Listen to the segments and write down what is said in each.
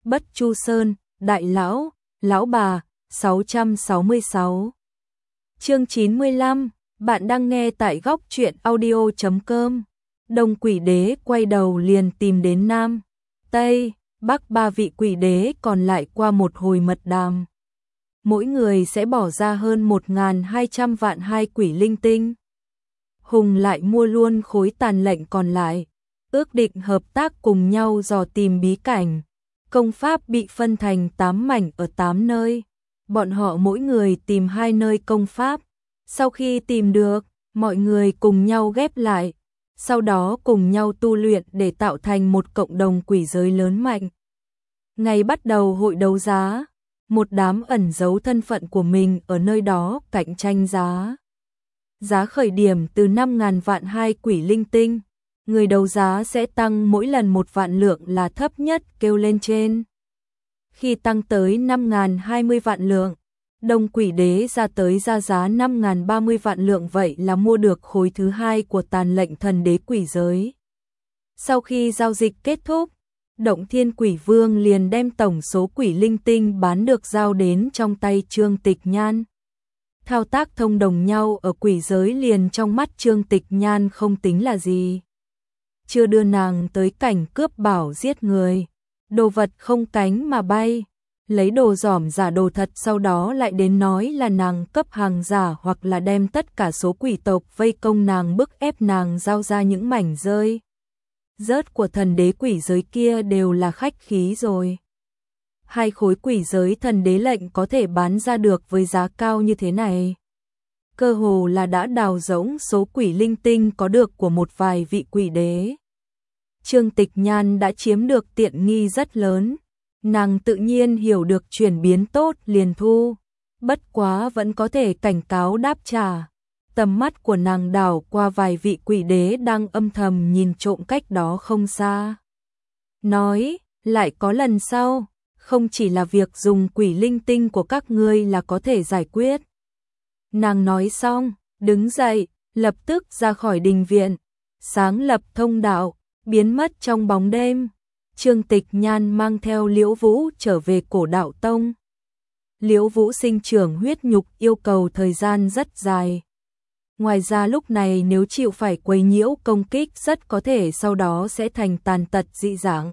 Bất Chu Sơn, Đại Lão, Lão Bà, 666. Chương 95, bạn đang nghe tại góc truyện audio.com. Đông quỷ đế quay đầu liền tìm đến Nam, Tây, Bắc ba vị quỷ đế còn lại qua một hồi mật đàm. Mỗi người sẽ bỏ ra hơn 1.200 vạn hai quỷ linh tinh. Hùng lại mua luôn khối tàn lệnh còn lại, ước định hợp tác cùng nhau dò tìm bí cảnh. Công pháp bị phân thành 8 mảnh ở 8 nơi. Bọn họ mỗi người tìm 2 nơi công pháp. Sau khi tìm được, mọi người cùng nhau ghép lại. Sau đó cùng nhau tu luyện để tạo thành một cộng đồng quỷ giới lớn mạnh. Ngày bắt đầu hội đấu giá, một đám ẩn giấu thân phận của mình ở nơi đó cạnh tranh giá. Giá khởi điểm từ 5.000 vạn hai quỷ linh tinh. Người đấu giá sẽ tăng mỗi lần 1 vạn lượng là thấp nhất kêu lên trên. Khi tăng tới 5.020 vạn lượng, Đông quỷ đế ra giá 5.030 vạn lượng, vậy là mua được khối thứ 2 của tàn lệnh thần đế quỷ giới. Sau khi giao dịch kết thúc, Động Thiên Quỷ Vương liền đem tổng số quỷ linh tinh bán được giao đến trong tay Trương Tịch Nhan. Thao tác thông đồng nhau ở quỷ giới liền trong mắt Trương Tịch Nhan không tính là gì. Chưa đưa nàng tới cảnh cướp bảo giết người, đồ vật không cánh mà bay, lấy đồ giỏm giả đồ thật, sau đó lại đến nói là nàng cấp hàng giả, hoặc là đem tất cả số quỷ tộc vây công nàng, bức ép nàng giao ra những mảnh rơi rớt của thần đế quỷ giới kia đều là khách khí rồi. 2 khối quỷ giới thần đế lệnh có thể bán ra được với giá cao như thế này, cơ hồ là đã đào rỗng số quỷ linh tinh có được của một vài vị quỷ đế. Trương Tịch Nhan đã chiếm được tiện nghi rất lớn, nàng tự nhiên hiểu được chuyển biến tốt liền thu, bất quá vẫn có thể cảnh cáo đáp trả. Tầm mắt của nàng đảo qua vài vị quỷ đế đang âm thầm nhìn trộm cách đó không xa. Nói, lại có lần sau, không chỉ là việc dùng quỷ linh tinh của các ngươi là có thể giải quyết. Nàng nói xong, đứng dậy, lập tức ra khỏi đình viện, sáng lập thông đạo, biến mất trong bóng đêm. Trương Tịch Nhan mang theo Liễu Vũ trở về Cổ Đạo Tông. Liễu Vũ sinh trưởng huyết nhục yêu cầu thời gian rất dài. Ngoài ra lúc này nếu chịu phải quấy nhiễu công kích rất có thể sau đó sẽ thành tàn tật dị dạng.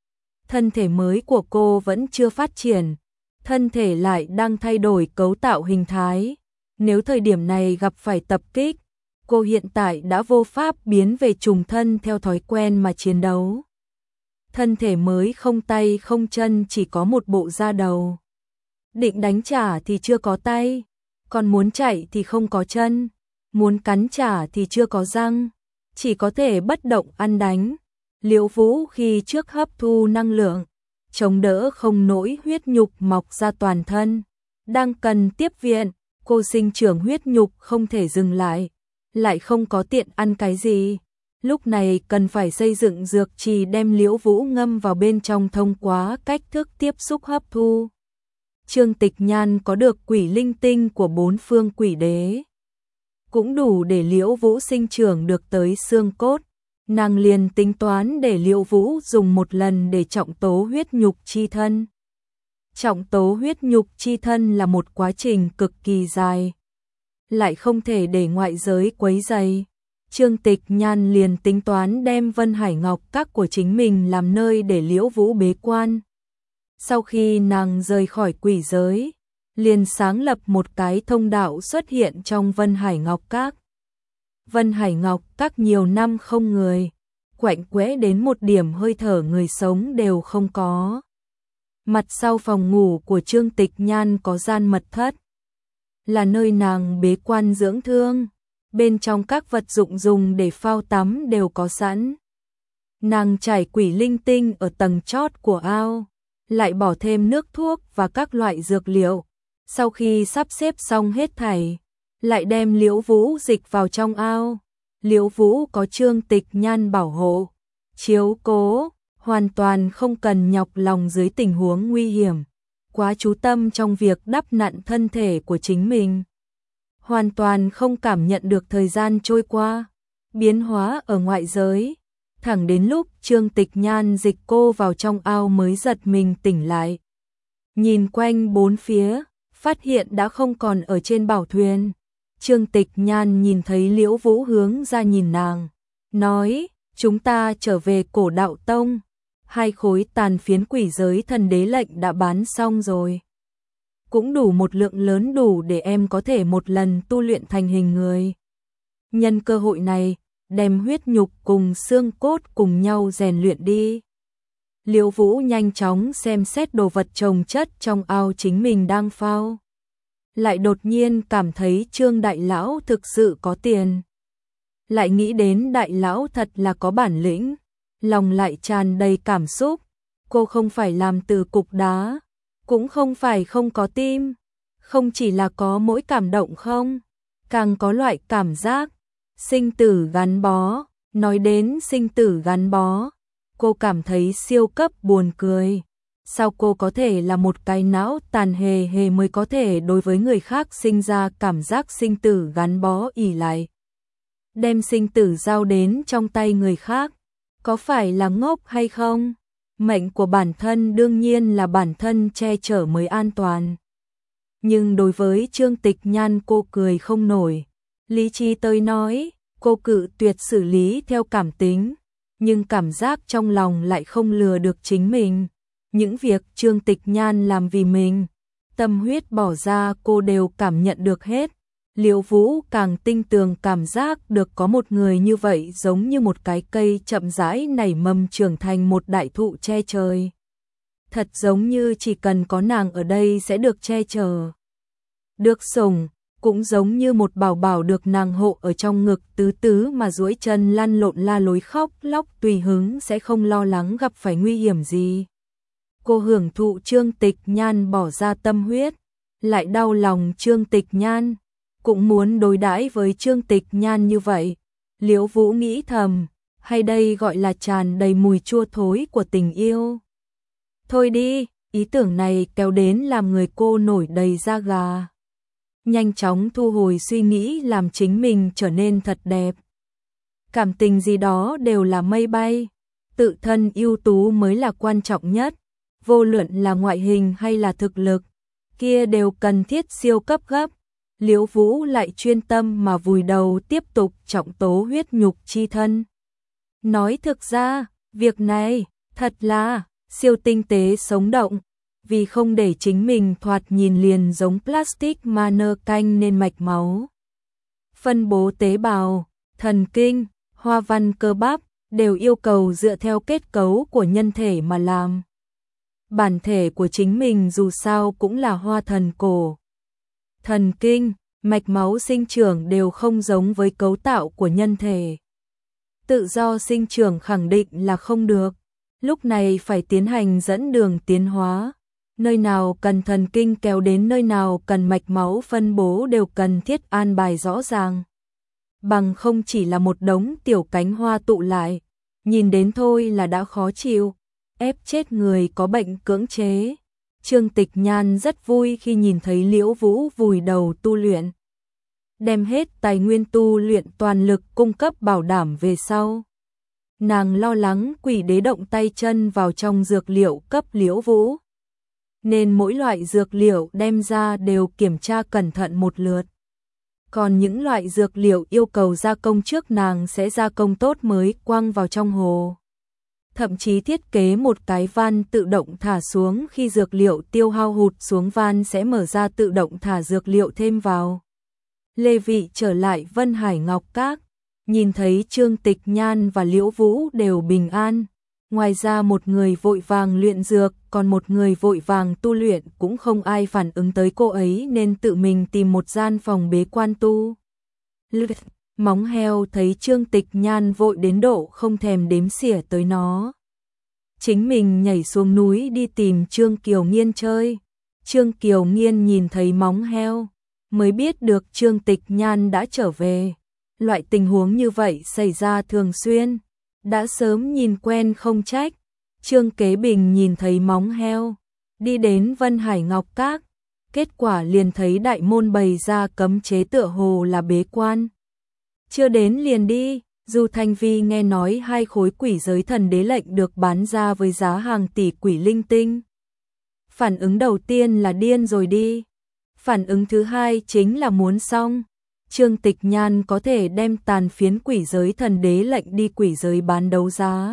Thân thể mới của cô vẫn chưa phát triển, thân thể lại đang thay đổi cấu tạo hình thái. Nếu thời điểm này gặp phải tập kích, cô hiện tại đã vô pháp biến về trùng thân theo thói quen mà chiến đấu. Thân thể mới không tay không chân, chỉ có một bộ da đầu. Định đánh trả thì chưa có tay, còn muốn chạy thì không có chân, muốn cắn trả thì chưa có răng, chỉ có thể bất động ăn đánh. Liễu Vũ khi trước hấp thu năng lượng, chống đỡ không nổi huyết nhục mọc ra toàn thân. Đang cần tiếp viện, cô sinh trưởng huyết nhục không thể dừng lại không có tiện ăn cái gì. Lúc này cần phải xây dựng dược trì đem Liễu Vũ ngâm vào bên trong thông qua cách thức tiếp xúc hấp thu. Trương Tịch Nhan có được quỷ linh tinh của 4 phương quỷ đế, cũng đủ để Liễu Vũ sinh trưởng được tới xương cốt. Nàng liền tính toán để Liễu Vũ dùng một lần để trọng tố huyết nhục chi thân. Trọng tố huyết nhục chi thân là một quá trình cực kỳ dài, lại không thể để ngoại giới quấy rầy. Trương Tịch Nhan liền tính toán đem Vân Hải Ngọc Các của chính mình làm nơi để Liễu Vũ bế quan. Sau khi nàng rời khỏi quỷ giới, liền sáng lập một cái thông đạo xuất hiện trong Vân Hải Ngọc Các. Vân Hải Ngọc Các nhiều năm không người, quạnh quẽ đến một điểm hơi thở người sống đều không có. Mặt sau phòng ngủ của Trương Tịch Nhan có gian mật thất, là nơi nàng bế quan dưỡng thương. Bên trong các vật dụng dùng để phao tắm đều có sẵn. Nàng trải quỷ linh tinh ở tầng chót của ao, lại bỏ thêm nước thuốc và các loại dược liệu. Sau khi sắp xếp xong hết thảy, lại đem Liễu Vũ dịch vào trong ao. Liễu Vũ có Trương Tịch Nhan bảo hộ, chiếu cố, hoàn toàn không cần nhọc lòng dưới tình huống nguy hiểm. Quá chú tâm trong việc đắp nặn thân thể của chính mình, hoàn toàn không cảm nhận được thời gian trôi qua. Biến hóa ở ngoại giới, Thẳng đến lúc Trương Tịch Nhan dịch cô vào trong ao mới giật mình tỉnh lại. Nhìn quanh bốn phía, phát hiện đã không còn ở trên bảo thuyền. Trương Tịch Nhan nhìn thấy Liễu Vũ hướng ra nhìn nàng, nói, chúng ta trở về Cổ Đạo Tông. 2 khối tàn phiến quỷ giới thần đế lệnh đã bán xong rồi. Cũng đủ một lượng lớn đủ để em có thể một lần tu luyện thành hình người. Nhân cơ hội này, đem huyết nhục cùng xương cốt cùng nhau rèn luyện đi. Liễu Vũ nhanh chóng xem xét đồ vật chồng chất trong ao chính mình đang phao. Lại đột nhiên cảm thấy Trương đại lão thực sự có tiền. Lại nghĩ đến đại lão thật là có bản lĩnh, lòng lại tràn đầy cảm xúc. Cô không phải làm từ cục đá, cũng không phải không có tim, không chỉ là có mỗi cảm động không, càng có loại cảm giác sinh tử gắn bó. Nói đến sinh tử gắn bó, cô cảm thấy siêu cấp buồn cười. Sao cô có thể là một cái não tàn hề hề mới có thể đối với người khác sinh ra cảm giác sinh tử gắn bó ỷ lại. Đem sinh tử giao đến trong tay người khác, có phải là ngốc hay không? Mệnh của bản thân đương nhiên là bản thân che chở mới an toàn. Nhưng đối với Trương Tịch Nhan cô cười không nổi. Lý trí tới nói, cô cự tuyệt xử lý theo cảm tính, nhưng cảm giác trong lòng lại không lừa được chính mình. Những việc Trương Tịch Nhan làm vì mình, tâm huyết bỏ ra cô đều cảm nhận được hết. Liễu Vũ càng tinh tường cảm giác được có một người như vậy giống như một cái cây chậm rãi nảy mầm trưởng thành một đại thụ che trời. Thật giống như chỉ cần có nàng ở đây sẽ được che chở, được sủng, cũng giống như một bảo bảo được nàng hộ ở trong ngực tứ tứ mà duỗi chân lăn lộn la lối khóc lóc tùy hứng sẽ không lo lắng gặp phải nguy hiểm gì. Cô hưởng thụ Trương Tịch Nhan bỏ ra tâm huyết, lại đau lòng Trương Tịch Nhan, cũng muốn đối đãi với Trương Tịch Nhan như vậy. Liễu Vũ nghĩ thầm, hay đây gọi là tràn đầy mùi chua thối của tình yêu. Thôi đi, ý tưởng này kéo đến làm người cô nổi đầy da gà. Nhanh chóng thu hồi suy nghĩ làm chính mình trở nên thật đẹp. Cảm tình gì đó đều là mây bay, tự thân ưu tú mới là quan trọng nhất. Vô luận là ngoại hình hay là thực lực, kia đều cần thiết siêu cấp gấp. Liễu Vũ lại chuyên tâm mà vùi đầu tiếp tục trọng tố huyết nhục chi thân. Nói thực ra, việc này thật là siêu tinh tế sống động, vì không để chính mình thoạt nhìn liền giống plastic mà nơ canh nên mạch máu, phân bố tế bào, thần kinh, hoa văn cơ bắp đều yêu cầu dựa theo kết cấu của nhân thể mà làm. Bản thể của chính mình dù sao cũng là hoa thần cổ. Thần kinh, mạch máu sinh trưởng đều không giống với cấu tạo của nhân thể. Tự do sinh trưởng khẳng định là không được. Lúc này phải tiến hành dẫn đường tiến hóa. Nơi nào cần thần kinh kéo đến nơi nào cần mạch máu phân bố đều cần thiết an bài rõ ràng. Bằng không chỉ là một đống tiểu cánh hoa tụ lại, nhìn đến thôi là đã khó chịu, ép chết người có bệnh cưỡng chế. Trương Tịch Nhan rất vui khi nhìn thấy Liễu Vũ vùi đầu tu luyện, đem hết tài nguyên tu luyện toàn lực cung cấp bảo đảm về sau. Nàng lo lắng quỷ đế động tay chân vào trong dược liệu cấp Liễu Vũ, nên mỗi loại dược liệu đem ra đều kiểm tra cẩn thận một lượt. Còn những loại dược liệu yêu cầu gia công trước nàng sẽ gia công tốt mới quăng vào trong hồ. Thậm chí thiết kế một cái van tự động thả xuống, khi dược liệu tiêu hao hụt xuống van sẽ mở ra tự động thả dược liệu thêm vào. Lê Vị trở lại Vân Hải Ngọc Các, nhìn thấy Trương Tịch Nhan và Liễu Vũ đều bình an. Ngoài ra một người vội vàng luyện dược, còn một người vội vàng tu luyện, cũng không ai phản ứng tới cô ấy nên tự mình tìm một gian phòng bế quan tu. Móng heo thấy Trương Tịch Nhan vội đến độ không thèm đếm xỉa tới nó. Chính mình nhảy xuống núi đi tìm Trương Kiều Nghiên chơi. Trương Kiều Nghiên nhìn thấy móng heo, mới biết được Trương Tịch Nhan đã trở về. Loại tình huống như vậy xảy ra thường xuyên, đã sớm nhìn quen không trách. Trương Kế Bình nhìn thấy móng heo, đi đến Vân Hải Ngọc Các, kết quả liền thấy đại môn bày ra cấm chế tựa hồ là bế quan. Chưa đến liền đi, Du Thanh Vi nghe nói 2 khối quỷ giới thần đế lệnh được bán ra với giá hàng tỷ quỷ linh tinh. Phản ứng đầu tiên là điên rồi đi. Phản ứng thứ hai chính là muốn xong. Trương Tịch Nhan có thể đem tàn phiến quỷ giới thần đế lệnh đi quỷ giới bán đấu giá.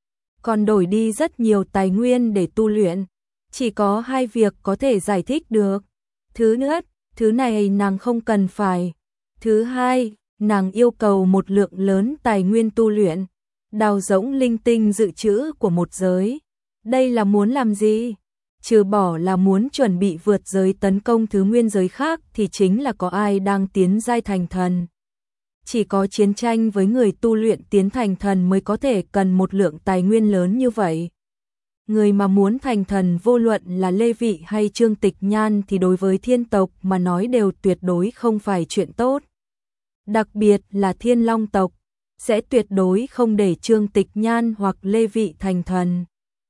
Còn đổi đi rất nhiều tài nguyên để tu luyện. Chỉ có 2 việc có thể giải thích được. Thứ nhất, thứ này nàng không cần phải. Thứ hai, nàng yêu cầu một lượng lớn tài nguyên tu luyện, đào rỗng linh tinh dự trữ của một giới. Đây là muốn làm gì? Trừ bỏ là muốn chuẩn bị vượt giới tấn công thứ nguyên giới khác thì chính là có ai đang tiến giai thành thần. Chỉ có chiến tranh với người tu luyện tiến thành thần mới có thể cần một lượng tài nguyên lớn như vậy. Người mà muốn thành thần vô luận là Lê Vị hay Trương Tịch Nhan thì đối với thiên tộc mà nói đều tuyệt đối không phải chuyện tốt. Đặc biệt là Thiên Long tộc, sẽ tuyệt đối không để Trương Tịch Nhan hoặc Lê Vị thành thần.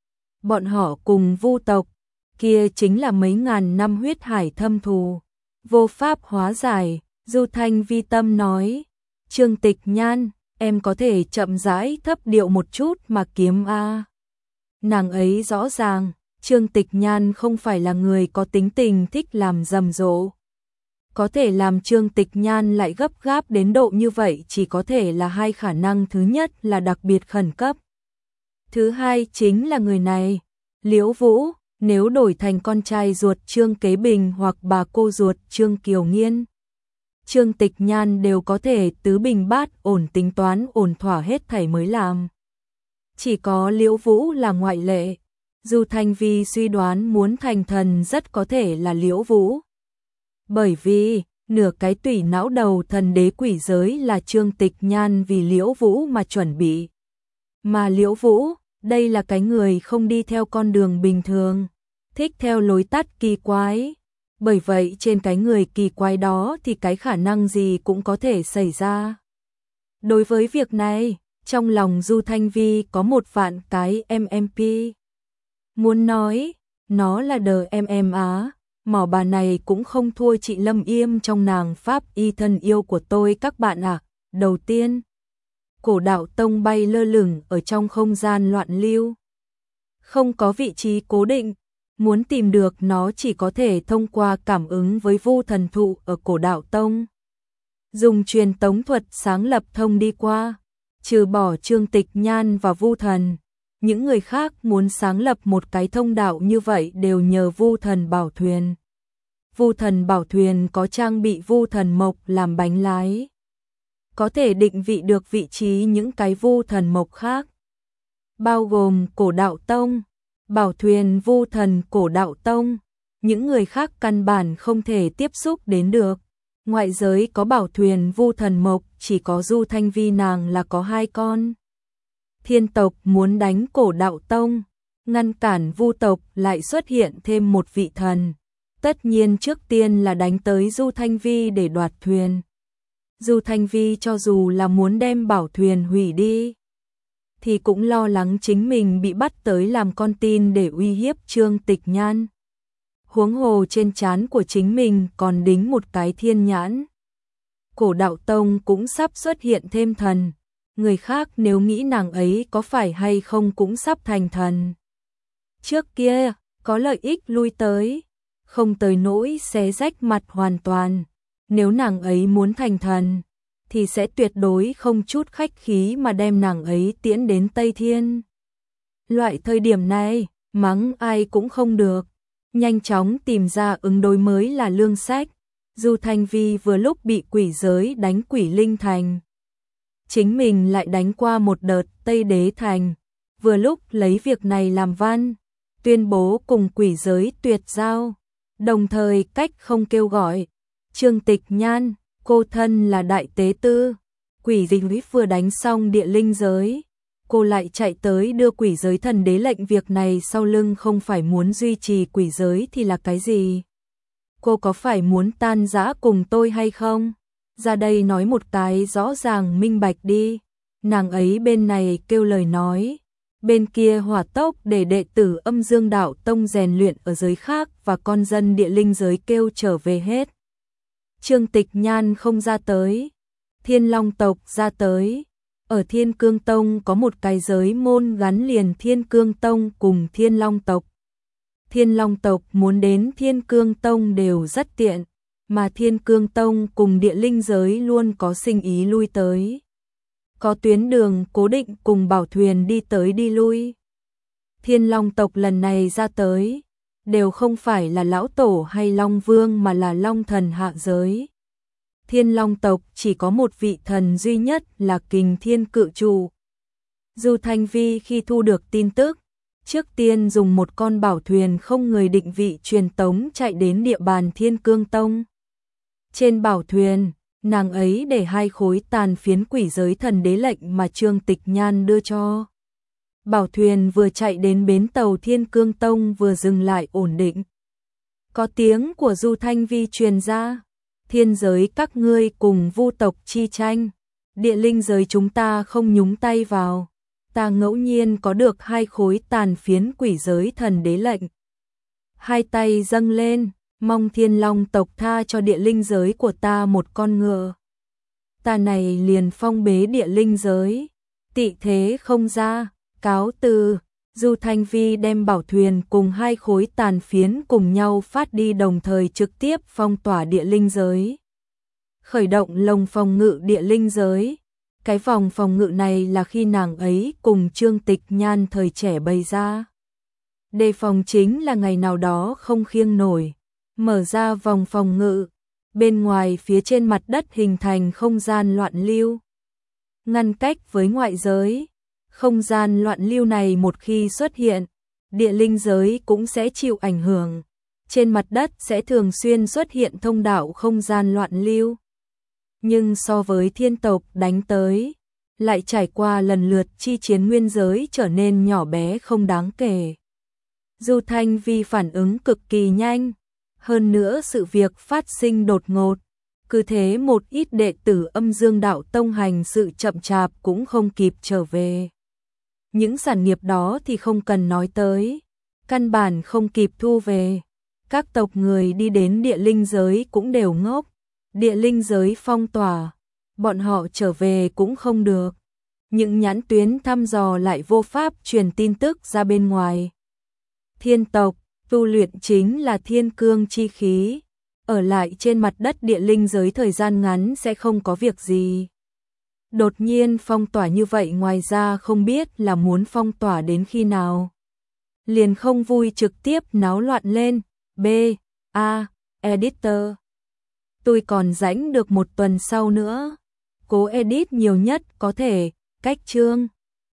Bọn họ cùng Vu tộc, kia chính là mấy ngàn năm huyết hải thâm thù, vô pháp hóa giải. Du Thanh Vi tâm nói, Trương Tịch Nhan, em có thể chậm rãi thấp điệu một chút mà kiếm a. Nàng ấy rõ ràng, Trương Tịch Nhan không phải là người có tính tình thích làm rầm rộ. Có thể làm Trương Tịch Nhan lại gấp gáp đến độ như vậy chỉ có thể là 2 khả năng, thứ nhất là đặc biệt khẩn cấp. Thứ hai chính là người này, Liễu Vũ, nếu đổi thành con trai ruột Trương Kế Bình hoặc bà cô ruột Trương Kiều Nghiên, Trương Tịch Nhan đều có thể tứ bình bát ổn tính toán ổn thỏa hết thảy mới làm. Chỉ có Liễu Vũ là ngoại lệ. Du Thanh Vi suy đoán muốn thành thần rất có thể là Liễu Vũ. Bởi vì, nửa cái tủy não đầu thần đế quỷ giới là Trương Tịch Nhan vì Liễu Vũ mà chuẩn bị. Mà Liễu Vũ, đây là cái người không đi theo con đường bình thường, thích theo lối tắt kỳ quái. Bởi vậy trên cái người kỳ quái đó thì cái khả năng gì cũng có thể xảy ra. Đối với việc này, trong lòng Du Thanh Vi có một vạn cái MMP. Muốn nói, nó là DMM mỏ bà này cũng không thua chị Lâm Yêm trong nàng pháp y thân yêu của tôi các bạn ạ. Đầu tiên, Cổ Đạo Tông bay lơ lửng ở trong không gian loạn lưu. Không có vị trí cố định, muốn tìm được nó chỉ có thể thông qua cảm ứng với Vu thần thụ ở Cổ Đạo Tông. Dùng truyền tống thuật sáng lập thông đi qua, trừ bỏ Trương Tịch Nhan và Vu thần. Những người khác muốn sáng lập một cái thông đạo như vậy đều nhờ Vu thần bảo thuyền. Vu thần bảo thuyền có trang bị Vu thần mộc làm bánh lái. Có thể định vị được vị trí những cái Vu thần mộc khác. Bao gồm Cổ Đạo Tông, bảo thuyền Vu thần Cổ Đạo Tông. Những người khác căn bản không thể tiếp xúc đến được. Ngoại giới có bảo thuyền Vu thần mộc, chỉ có Du Thanh Vi nàng là có 2 con. Thiên tộc muốn đánh Cổ Đạo Tông, ngăn cản Vu tộc lại xuất hiện thêm một vị thần. Tất nhiên trước tiên là đánh tới Du Thanh Vi để đoạt thuyền. Du Thanh Vi cho dù là muốn đem bảo thuyền hủy đi, thì cũng lo lắng chính mình bị bắt tới làm con tin để uy hiếp Trương Tịch Nhan. Huống hồ trên trán của chính mình còn đính một cái thiên nhãn. Cổ Đạo Tông cũng sắp xuất hiện thêm thần. Người khác nếu nghĩ nàng ấy có phải hay không cũng sắp thành thần. Trước kia, có lợi ích lui tới, không tới nỗi xé rách mặt hoàn toàn. Nếu nàng ấy muốn thành thần, thì sẽ tuyệt đối không chút khách khí mà đem nàng ấy tiễn đến Tây Thiên. Loại thời điểm này, mắng ai cũng không được. Nhanh chóng tìm ra ứng đối mới là lương sách. Du Thanh Vi vừa lúc bị quỷ giới đánh Quỷ Linh Thành. Chính mình lại đánh qua một đợt Tây Đế Thành. Vừa lúc lấy việc này làm văn, tuyên bố cùng quỷ giới tuyệt giao. Đồng thời cách không kêu gọi. Trương Tịch Nhan, cô thân là đại tế tư. Quỷ dịch vừa đánh xong địa linh giới. Cô lại chạy tới đưa quỷ giới thần đế lệnh, việc này sau lưng không phải muốn duy trì quỷ giới thì là cái gì? Cô có phải muốn tan rã cùng tôi hay không? Ra đây nói một cái rõ ràng minh bạch đi. Nàng ấy bên này kêu lời nói, bên kia hỏa tốc để đệ tử Âm Dương Đạo Tông rèn luyện ở giới khác và con dân địa linh giới kêu trở về hết. Trương Tịch Nhan không ra tới, Thiên Long tộc ra tới. Ở Thiên Cương Tông có một cái giới môn gắn liền Thiên Cương Tông cùng Thiên Long tộc. Thiên Long tộc muốn đến Thiên Cương Tông đều rất tiện, mà Thiên Cương Tông cùng Địa Linh giới luôn có sinh ý lui tới. Có tuyến đường cố định cùng bảo thuyền đi tới đi lui. Thiên Long tộc lần này ra tới, đều không phải là lão tổ hay Long Vương mà là Long thần hạ giới. Thiên Long tộc chỉ có một vị thần duy nhất là Kình Thiên Cự Chủ. Du Thanh Vi khi thu được tin tức, trước tiên dùng một con bảo thuyền không người định vị truyền tống chạy đến địa bàn Thiên Cương Tông. Trên bảo thuyền, nàng ấy để 2 khối tàn phiến quỷ giới thần đế lệnh mà Trương Tịch Nhan đưa cho. Bảo thuyền vừa chạy đến bến tàu Thiên Cương Tông vừa dừng lại ổn định. Có tiếng của Du Thanh Vi truyền ra, thiên giới các ngươi cùng vu tộc chi tranh, địa linh giới chúng ta không nhúng tay vào. Ta ngẫu nhiên có được 2 khối tàn phiến quỷ giới thần đế lệnh. 2 tay dâng lên, mong Thiên Long tộc tha cho địa linh giới của ta một con ngựa. Ta này liền phong bế địa linh giới, tị thế không ra, cáo từ. Du Thanh Vi đem bảo thuyền cùng 2 khối tàn phiến cùng nhau phát đi, đồng thời trực tiếp phong tỏa địa linh giới. Khởi động lồng phòng ngự địa linh giới. Cái vòng phòng ngự này là khi nàng ấy cùng Trương Tịch Nhan thời trẻ bày ra. Đề phòng chính là ngày nào đó không khiêng nổi. Mở ra vòng phòng ngự, bên ngoài phía trên mặt đất hình thành không gian loạn lưu. Ngăn cách với ngoại giới, không gian loạn lưu này một khi xuất hiện, địa linh giới cũng sẽ chịu ảnh hưởng. Trên mặt đất sẽ thường xuyên xuất hiện thông đạo không gian loạn lưu. Nhưng so với thiên tộc đánh tới, lại trải qua lần lượt chi chiến nguyên giới trở nên nhỏ bé không đáng kể. Du Thanh Vi phản ứng cực kỳ nhanh, hơn nữa sự việc phát sinh đột ngột, cứ thế một ít đệ tử Âm Dương Đạo Tông hành sự chậm chạp cũng không kịp trở về. Những sản nghiệp đó thì không cần nói tới, căn bản không kịp thu về. Các tộc người đi đến địa linh giới cũng đều ngốc, địa linh giới phong tỏa, bọn họ trở về cũng không được. Những nhãn tuyến thăm dò lại vô pháp truyền tin tức ra bên ngoài. Thiên tộc, tu luyện chính là thiên cương chi khí, ở lại trên mặt đất địa linh giới thời gian ngắn sẽ không có việc gì. Đột nhiên phong tỏa như vậy, ngoài ra không biết là muốn phong tỏa đến khi nào. Liền không vui trực tiếp náo loạn lên. B. A. Editor. Tôi còn rảnh được 1 tuần sau nữa. Cố edit nhiều nhất có thể, cách chương.